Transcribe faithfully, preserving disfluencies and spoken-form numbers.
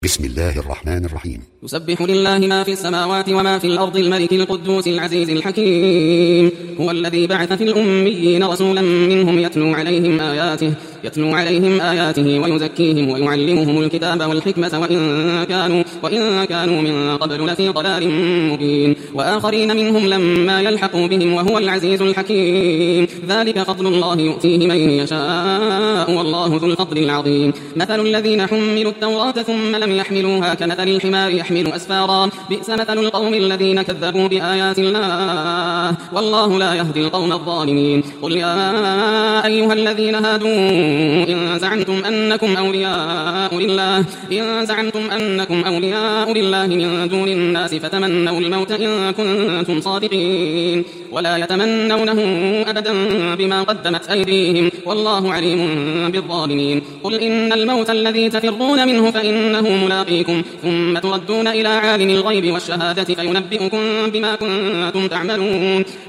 بسم الله الرحمن الرحيم. يسبح لله ما في السماوات وما في الأرض الملك القدوس العزيز الحكيم. هو الذي بعث في الأميين رسولا منهم يتلو عليهم آياته يتلو عليهم آياته ويزكيهم ويعلمهم الكتاب والحكمة وإن كانوا وإن كانوا من قبل لفي ضلال مبين، وآخرين منهم لما يلحقوا بهم وهو العزيز الحكيم. ذلك فضل الله يؤتيه من يشاء والله ذو الفضل العظيم. مثل الذين حملوا التوراة ثم لم يحملوها كمثل الحمار يحمل أسفارا، بئس مثل القوم الذين كذبوا بآيات الله والله لا يهدي القوم الظالمين. قل يا أيها الذين هادوا إن زعمتم أنكم أولياء لله إن زعمتم أنكم أولياء لله من دون الناس فتمنوا الموت إن كنتم صادقين ولا يتمنونه أبدا بما قدمت أيديهم والله عليم بالظالمين. قل إن الموت الذي تفرون منه فإنه ملاقيكم ثم تردون إلى عالم الغيب والشهادة فينبئكم بما كنتم تعملون.